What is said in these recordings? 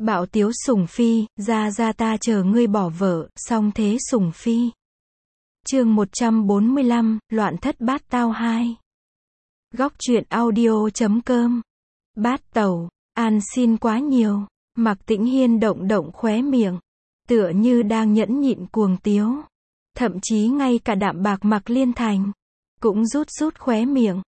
Bạo tiếu sủng phi, ra ta chờ ngươi bỏ vợ, song thế sủng phi. Chương 145, loạn thất bát tao 2. Góc truyện audio.com. Bát tẩu, an xin quá nhiều. Mạc Tĩnh Hiên động động khóe miệng, tựa như đang nhẫn nhịn cuồng tiếu. Thậm chí ngay cả đạm bạc Mạc Liên Thành cũng rút khóe miệng.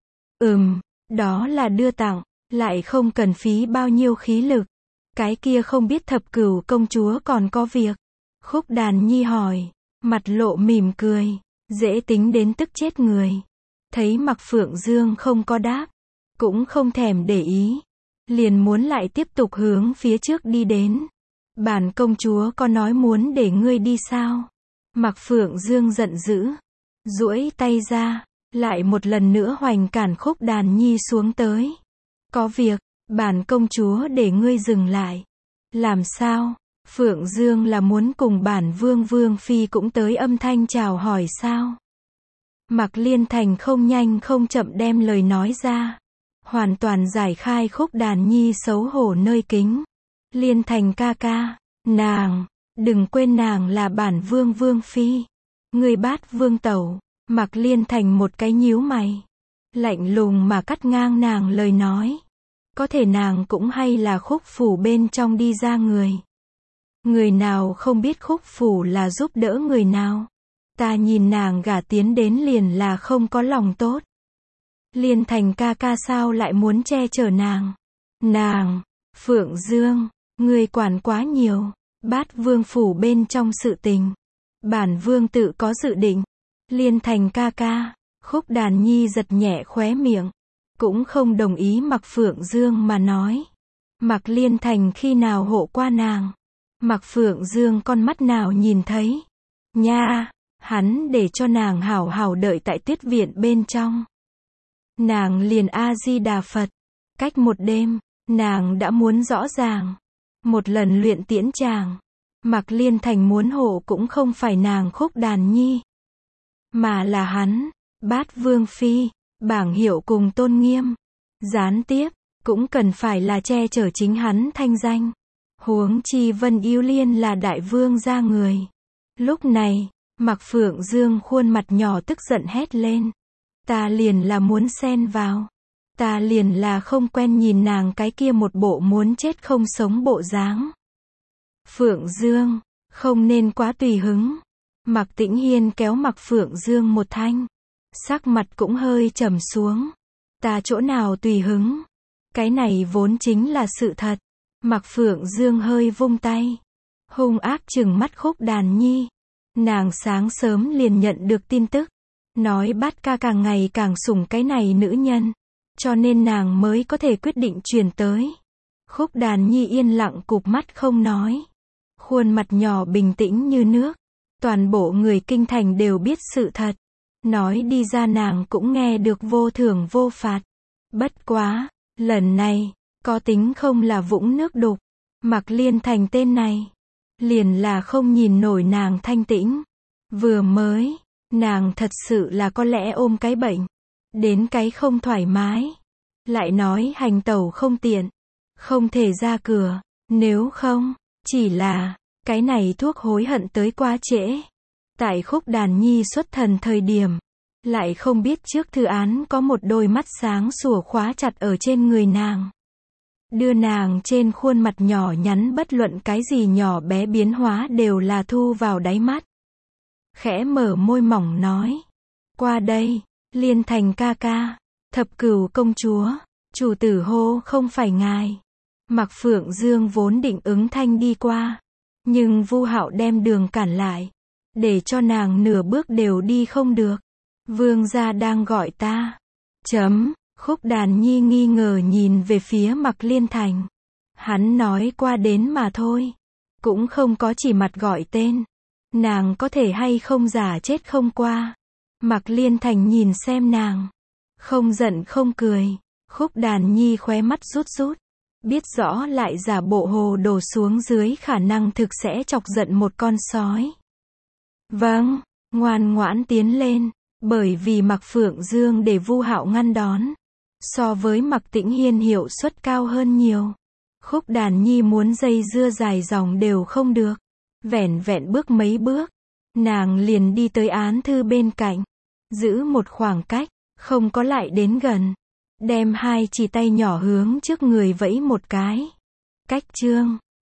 Đó là đưa tặng, lại không cần phí bao nhiêu khí lực. Cái kia không biết Thập Cửu công chúa còn có việc. Khúc Đàn Nhi hỏi, mặt lộ mỉm cười, dễ tính đến tức chết người. Thấy Mạc Phượng Dương không có đáp, cũng không thèm để ý, liền muốn lại tiếp tục hướng phía trước đi đến. Bản công chúa có nói muốn để ngươi đi sao? Mạc Phượng Dương giận dữ, duỗi tay ra, lại một lần nữa hoành cản Khúc Đàn Nhi xuống tới. Có việc, bản công chúa để ngươi dừng lại. Làm sao? Phượng Dương là muốn cùng bản vương phi cũng tới âm thanh chào hỏi sao? Mạc Liên Thành không nhanh không chậm đem lời nói ra, hoàn toàn giải khai Khúc Đàn Nhi xấu hổ nơi kính. Liên Thành ca ca, nàng, đừng quên nàng là bản vương phi. Người Bát vương tẩu. Mạc Liên Thành một cái nhíu mày, lạnh lùng mà cắt ngang nàng lời nói. Có thể nàng cũng hay là Khúc phủ bên trong đi ra người. Người nào không biết Khúc phủ là giúp đỡ người nào. Ta nhìn nàng gả tiến đến liền là không có lòng tốt. Liên Thành ca ca sao lại muốn che chở nàng? Nàng, Phượng Dương, ngươi quản quá nhiều. Bát vương phủ bên trong sự tình, bản vương tự có dự định. Liên Thành ca ca. Khúc Đàn Nhi giật nhẹ khóe miệng, cũng không đồng ý Mạc Phượng Dương mà nói. Mạc Liên Thành khi nào hộ qua nàng? Mạc Phượng Dương con mắt nào nhìn thấy? Nha, hắn để cho nàng hảo hảo đợi tại Tuyết viện bên trong. Nàng liền A-di-đà Phật. Cách một đêm, nàng đã muốn rõ ràng. Một lần luyện tiễn chàng. Mạc Liên Thành muốn hộ cũng không phải nàng Khúc Đàn Nhi, mà là hắn, Bát vương phi, bảng hiệu cùng tôn nghiêm. Gián tiếp, cũng cần phải là che chở chính hắn thanh danh. Huống chi Vân Yêu Liên là đại vương gia người. Lúc này, Mạc Phượng Dương khuôn mặt nhỏ tức giận hét lên. Ta liền là muốn xen vào. Ta liền là không quen nhìn nàng cái kia một bộ muốn chết không sống bộ dáng. Phượng Dương, không nên quá tùy hứng. Mạc Tĩnh Hiên kéo Mạc Phượng Dương một thanh, sắc mặt cũng hơi trầm xuống. Ta chỗ nào tùy hứng? Cái này vốn chính là sự thật. Mạc Phượng Dương hơi vung tay, hung ác trừng mắt Khúc Đàn Nhi. Nàng sáng sớm liền nhận được tin tức, nói Bát ca càng ngày càng sủng cái này nữ nhân, cho nên nàng mới có thể quyết định truyền tới. Khúc Đàn Nhi yên lặng cụp mắt không nói, khuôn mặt nhỏ bình tĩnh như nước. Toàn bộ người kinh thành đều biết sự thật, nói đi ra nàng cũng nghe được vô thưởng vô phạt. Bất quá, lần này, có tính không là vũng nước đục. Mạc Liên Thành tên này, liền là không nhìn nổi nàng thanh tĩnh. Vừa mới, nàng thật sự là có lẽ ôm cái bệnh, đến cái không thoải mái. Lại nói hành tẩu không tiện, không thể ra cửa, nếu không, chỉ là, cái này thuốc hối hận tới quá trễ. Tại Khúc Đàn Nhi xuất thần thời điểm, lại không biết trước thư án có một đôi mắt sáng sủa khóa chặt ở trên người nàng. Đưa nàng trên khuôn mặt nhỏ nhắn bất luận cái gì nhỏ bé biến hóa đều là thu vào đáy mắt. Khẽ mở môi mỏng nói. Qua đây, Liên Thành ca ca. Thập Cửu công chúa. Chủ tử hô không phải ngài. Mạc Phượng Dương vốn định ứng thanh đi qua, nhưng Vu Hạo đem đường cản lại, để cho nàng nửa bước đều đi không được. Vương gia đang gọi ta. Khúc Đàn Nhi nghi ngờ nhìn về phía Mạc Liên Thành. Hắn nói qua đến mà thôi, cũng không có chỉ mặt gọi tên. Nàng có thể hay không giả chết không qua. Mạc Liên Thành nhìn xem nàng, không giận không cười. Khúc Đàn Nhi khóe mắt rút, biết rõ lại giả bộ hồ đồ xuống dưới khả năng thực sẽ chọc giận một con sói. Vâng, ngoan ngoãn tiến lên, bởi vì Mạc Phượng Dương để Vu Hạo ngăn đón, so với Mạc Tĩnh Hiên hiệu suất cao hơn nhiều. Khúc Đàn Nhi muốn dây dưa dài dòng đều không được. Vẻn vẹn bước mấy bước, nàng liền đi tới án thư bên cạnh. Giữ một khoảng cách, không có lại đến gần. Đem hai chỉ tay nhỏ hướng trước người vẫy một cái. Cách chương.